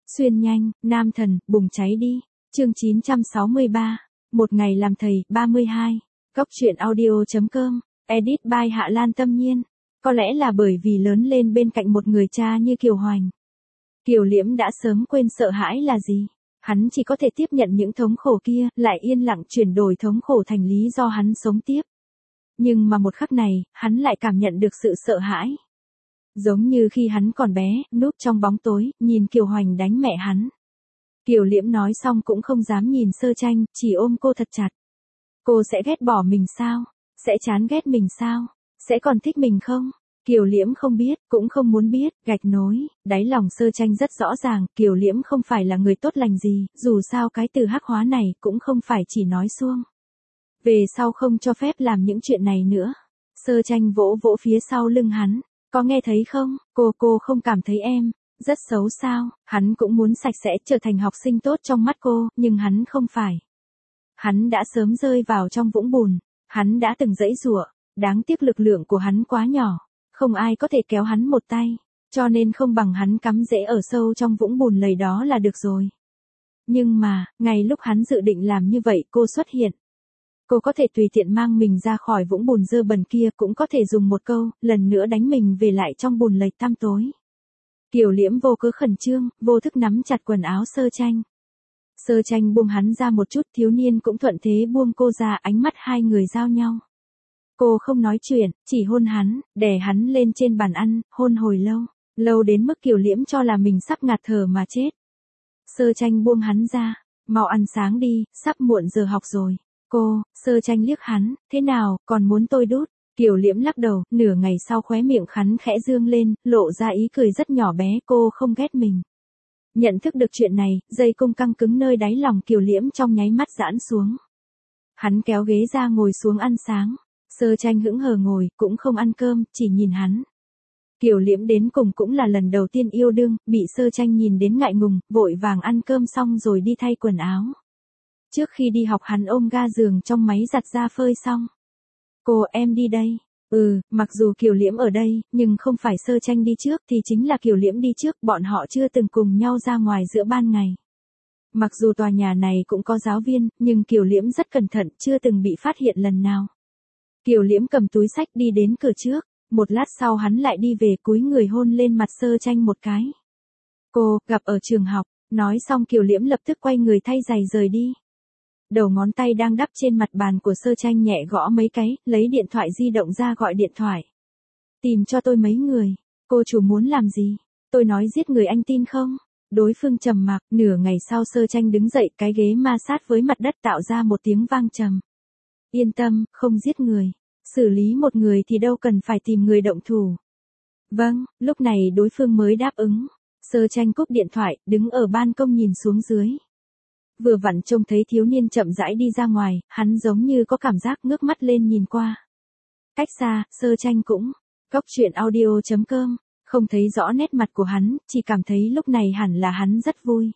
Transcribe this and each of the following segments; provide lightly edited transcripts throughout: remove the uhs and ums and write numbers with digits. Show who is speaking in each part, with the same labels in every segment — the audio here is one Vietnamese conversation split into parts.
Speaker 1: Xuyên nhanh, nam thần, bùng cháy đi. Chương 963. Một ngày làm thầy, 32. Cóc truyện audio.com. Edit by Hạ Lan Tâm Nhiên. Có lẽ là bởi vì lớn lên bên cạnh một người cha như Kiều Hoành. Kiều Liễm đã sớm quên sợ hãi là gì. Hắn chỉ có thể tiếp nhận những thống khổ kia, lại yên lặng chuyển đổi thống khổ thành lý do hắn sống tiếp. Nhưng mà một khắc này, hắn lại cảm nhận được sự sợ hãi. Giống như khi hắn còn bé, núp trong bóng tối, nhìn Kiều Hoành đánh mẹ hắn. Kiều Liễm nói xong cũng không dám nhìn Sơ Tranh, chỉ ôm cô thật chặt. Cô sẽ ghét bỏ mình sao? Sẽ chán ghét mình sao? Sẽ còn thích mình không? Kiều Liễm không biết, cũng không muốn biết, gạch nối, đáy lòng Sơ Tranh rất rõ ràng, Kiều Liễm không phải là người tốt lành gì, dù sao cái từ hắc hóa này cũng không phải chỉ nói suông. Về sau không cho phép làm những chuyện này nữa. Sơ Tranh vỗ vỗ phía sau lưng hắn, có nghe thấy không, cô không cảm thấy em rất xấu sao? Hắn cũng muốn sạch sẽ trở thành học sinh tốt trong mắt cô, nhưng hắn không phải. Hắn đã sớm rơi vào trong vũng bùn, hắn đã từng giãy giụa, đáng tiếc lực lượng của hắn quá nhỏ, không ai có thể kéo hắn một tay, cho nên không bằng hắn cắm rễ ở sâu trong vũng bùn lầy đó là được rồi. Nhưng mà, ngay lúc hắn dự định làm như vậy cô xuất hiện. Cô có thể tùy tiện mang mình ra khỏi vũng bùn dơ bẩn kia, cũng có thể dùng một câu, lần nữa đánh mình về lại trong bùn lầy tăm tối. Kiều Liễm vô cớ khẩn trương, vô thức nắm chặt quần áo Sơ Tranh. Sơ Tranh buông hắn ra một chút, thiếu niên cũng thuận thế buông cô ra, ánh mắt hai người giao nhau. Cô không nói chuyện, chỉ hôn hắn, đè hắn lên trên bàn ăn, hôn hồi lâu, lâu đến mức Kiều Liễm cho là mình sắp ngạt thở mà chết. Sơ Tranh buông hắn ra, mau ăn sáng đi, sắp muộn giờ học rồi. Sơ Tranh liếc hắn, thế nào, còn muốn tôi đút? Kiều Liễm lắc đầu, nửa ngày sau khóe miệng hắn khẽ dương lên, lộ ra ý cười rất nhỏ bé, cô không ghét mình. Nhận thức được chuyện này, dây cung căng cứng nơi đáy lòng Kiều Liễm trong nháy mắt giãn xuống. Hắn kéo ghế ra ngồi xuống ăn sáng. Sơ Tranh hững hờ ngồi, cũng không ăn cơm, chỉ nhìn hắn. Kiều Liễm đến cùng cũng là lần đầu tiên yêu đương, bị Sơ Tranh nhìn đến ngại ngùng, vội vàng ăn cơm xong rồi đi thay quần áo. Trước khi đi học hắn ôm ga giường trong máy giặt ra phơi xong. Em đi đây. Mặc dù Kiều Liễm ở đây, nhưng không phải Sơ Tranh đi trước thì chính là Kiều Liễm đi trước, bọn họ chưa từng cùng nhau ra ngoài giữa ban ngày. Mặc dù tòa nhà này cũng có giáo viên, nhưng Kiều Liễm rất cẩn thận, chưa từng bị phát hiện lần nào. Kiều Liễm cầm túi xách đi đến cửa trước, một lát sau hắn lại đi về cúi người hôn lên mặt Sơ Tranh một cái. Gặp ở trường học, nói xong Kiều Liễm lập tức quay người thay giày rời đi. Đầu ngón tay đang đắp trên mặt bàn của Sơ Tranh nhẹ gõ mấy cái, lấy điện thoại di động ra gọi điện thoại. Tìm cho tôi mấy người, cô chủ muốn làm gì? Tôi nói giết người anh tin không? Đối phương trầm mặc, nửa ngày sau Sơ Tranh đứng dậy, cái ghế ma sát với mặt đất tạo ra một tiếng vang trầm. Yên tâm, không giết người. Xử lý một người thì đâu cần phải tìm người động thủ. Vâng, lúc này đối phương mới đáp ứng. Sơ Tranh cúp điện thoại, đứng ở ban công nhìn xuống dưới. Vừa vặn trông thấy thiếu niên chậm rãi đi ra ngoài, hắn giống như có cảm giác ngước mắt lên nhìn qua. Cách xa, Sơ Tranh cũng. Cóc truyện audio.com. Không thấy rõ nét mặt của hắn, chỉ cảm thấy lúc này hẳn là hắn rất vui.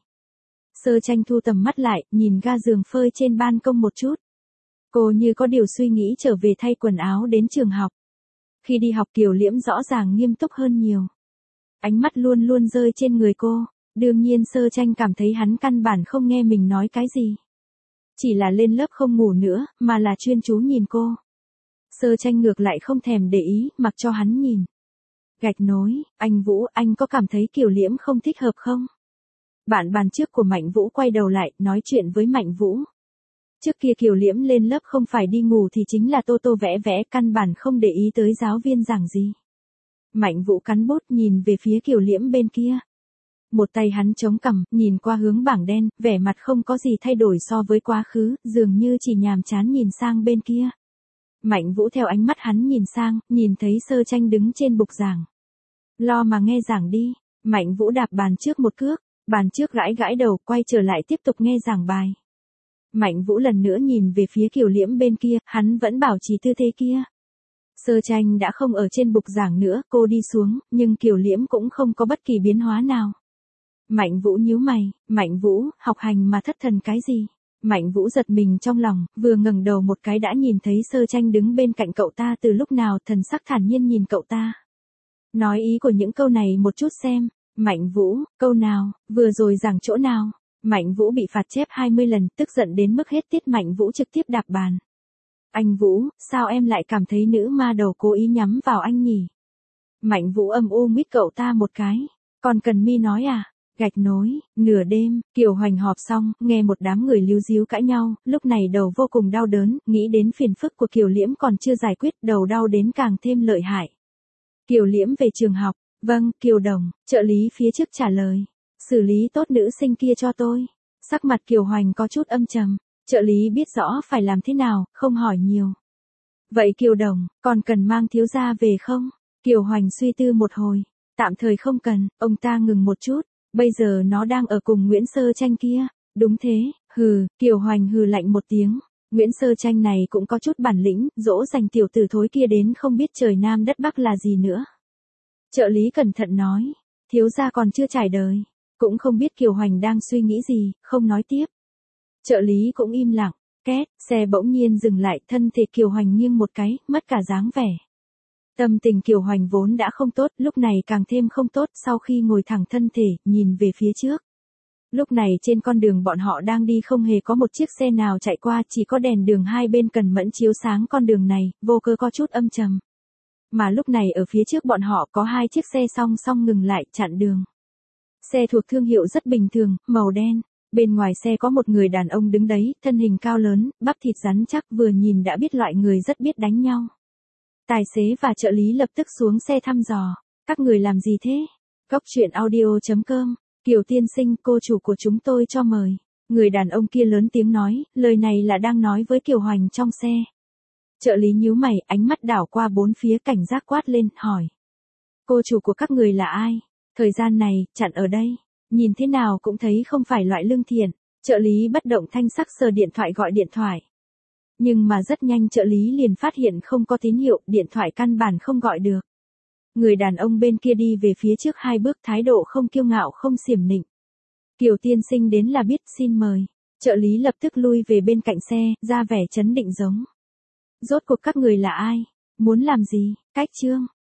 Speaker 1: Sơ Tranh thu tầm mắt lại, nhìn ga giường phơi trên ban công một chút. Cô như có điều suy nghĩ trở về thay quần áo đến trường học. Khi đi học Kiều Liễm rõ ràng nghiêm túc hơn nhiều. Ánh mắt luôn luôn rơi trên người cô. Đương nhiên Sơ Tranh cảm thấy hắn căn bản không nghe mình nói cái gì. Chỉ là lên lớp không ngủ nữa, mà là chuyên chú nhìn cô. Sơ Tranh ngược lại không thèm để ý, mặc cho hắn nhìn. Gạch nối, anh Vũ, anh có cảm thấy Kiều Liễm không thích hợp không? Bạn trước của Mạnh Vũ quay đầu lại, nói chuyện với Mạnh Vũ. Trước kia Kiều Liễm lên lớp không phải đi ngủ thì chính là tô tô vẽ vẽ, căn bản không để ý tới giáo viên giảng gì. Mạnh Vũ cắn bút nhìn về phía Kiều Liễm bên kia. Một tay hắn chống cằm, nhìn qua hướng bảng đen, vẻ mặt không có gì thay đổi so với quá khứ, dường như chỉ nhàm chán nhìn sang bên kia. Mạnh Vũ theo ánh mắt hắn nhìn sang, nhìn thấy Sơ Tranh đứng trên bục giảng. Lo mà nghe giảng đi. Mạnh Vũ đạp bàn trước một cước, bàn trước gãi đầu, quay trở lại tiếp tục nghe giảng bài. Mạnh Vũ lần nữa nhìn về phía Kiều Liễm bên kia, hắn vẫn bảo trì tư thế kia. Sơ Tranh đã không ở trên bục giảng nữa, cô đi xuống, nhưng Kiều Liễm cũng không có bất kỳ biến hóa nào. Mạnh Vũ nhíu mày, Mạnh Vũ, học hành mà thất thần cái gì? Mạnh Vũ giật mình trong lòng, vừa ngẩng đầu một cái đã nhìn thấy Sơ Tranh đứng bên cạnh cậu ta từ lúc nào, thần sắc thản nhiên nhìn cậu ta. Nói ý của những câu này một chút xem. Mạnh Vũ, câu nào, vừa rồi giảng chỗ nào? Mạnh Vũ bị phạt chép 20 lần, tức giận đến mức hết tiết. Mạnh Vũ trực tiếp đạp bàn. Anh Vũ, sao em lại cảm thấy nữ ma đầu cố ý nhắm vào anh nhỉ? Mạnh Vũ âm u mít cậu ta một cái. Còn cần mi nói à? Gạch nối, nửa đêm, Kiều Hoành họp xong, nghe một đám người líu díu cãi nhau, lúc này đầu vô cùng đau đớn, nghĩ đến phiền phức của Kiều Liễm còn chưa giải quyết, đầu đau đến càng thêm lợi hại. Kiều Liễm về trường học, vâng, Kiều Đồng, trợ lý phía trước trả lời. Xử lý tốt nữ sinh kia cho tôi. Sắc mặt Kiều Hoành có chút âm trầm, trợ lý biết rõ phải làm thế nào, không hỏi nhiều. Vậy Kiều Đồng, còn cần mang thiếu gia về không? Kiều Hoành suy tư một hồi, tạm thời không cần, ông ta ngừng một chút. Bây giờ nó đang ở cùng Nguyễn Sơ Tranh kia. Đúng thế, hừ, Kiều Hoành hừ lạnh một tiếng. Nguyễn Sơ Tranh này cũng có chút bản lĩnh, dỗ dành tiểu tử thối kia đến không biết trời Nam đất Bắc là gì nữa. Trợ lý cẩn thận nói, thiếu gia còn chưa trải đời. Cũng không biết Kiều Hoành đang suy nghĩ gì, không nói tiếp. Trợ lý cũng im lặng, két, xe bỗng nhiên dừng lại, thân thể Kiều Hoành nghiêng một cái, mất cả dáng vẻ. Tâm tình Kiều Hoành vốn đã không tốt, lúc này càng thêm không tốt, sau khi ngồi thẳng thân thể, nhìn về phía trước. Lúc này trên con đường bọn họ đang đi không hề có một chiếc xe nào chạy qua, chỉ có đèn đường hai bên cần mẫn chiếu sáng con đường này, vô cơ có chút âm trầm. Mà lúc này ở phía trước bọn họ có hai chiếc xe song song ngừng lại, chặn đường. Xe thuộc thương hiệu rất bình thường, màu đen. Bên ngoài xe có một người đàn ông đứng đấy, thân hình cao lớn, bắp thịt rắn chắc, vừa nhìn đã biết loại người rất biết đánh nhau. Tài xế và trợ lý lập tức xuống xe thăm dò. Các người làm gì thế? Cốc truyện audio.com. Kiều tiên sinh, cô chủ của chúng tôi cho mời. Người đàn ông kia lớn tiếng nói, lời này là đang nói với Kiều Hoành trong xe. Trợ lý nhíu mày, ánh mắt đảo qua bốn phía, cảnh giác quát lên, hỏi. Cô chủ của các người là ai? Thời gian này, chặn ở đây. Nhìn thế nào cũng thấy không phải loại lương thiện. Trợ lý bất động thanh sắc sờ điện thoại gọi điện thoại. Nhưng mà rất nhanh trợ lý liền phát hiện không có tín hiệu, điện thoại căn bản không gọi được. Người đàn ông bên kia đi về phía trước hai bước, thái độ không kiêu ngạo không xiểm nịnh. Kiều tiên sinh đến là biết, xin mời. Trợ lý lập tức lui về bên cạnh xe, ra vẻ trấn định giống. Rốt cuộc các người là ai? Muốn làm gì? Cách chương.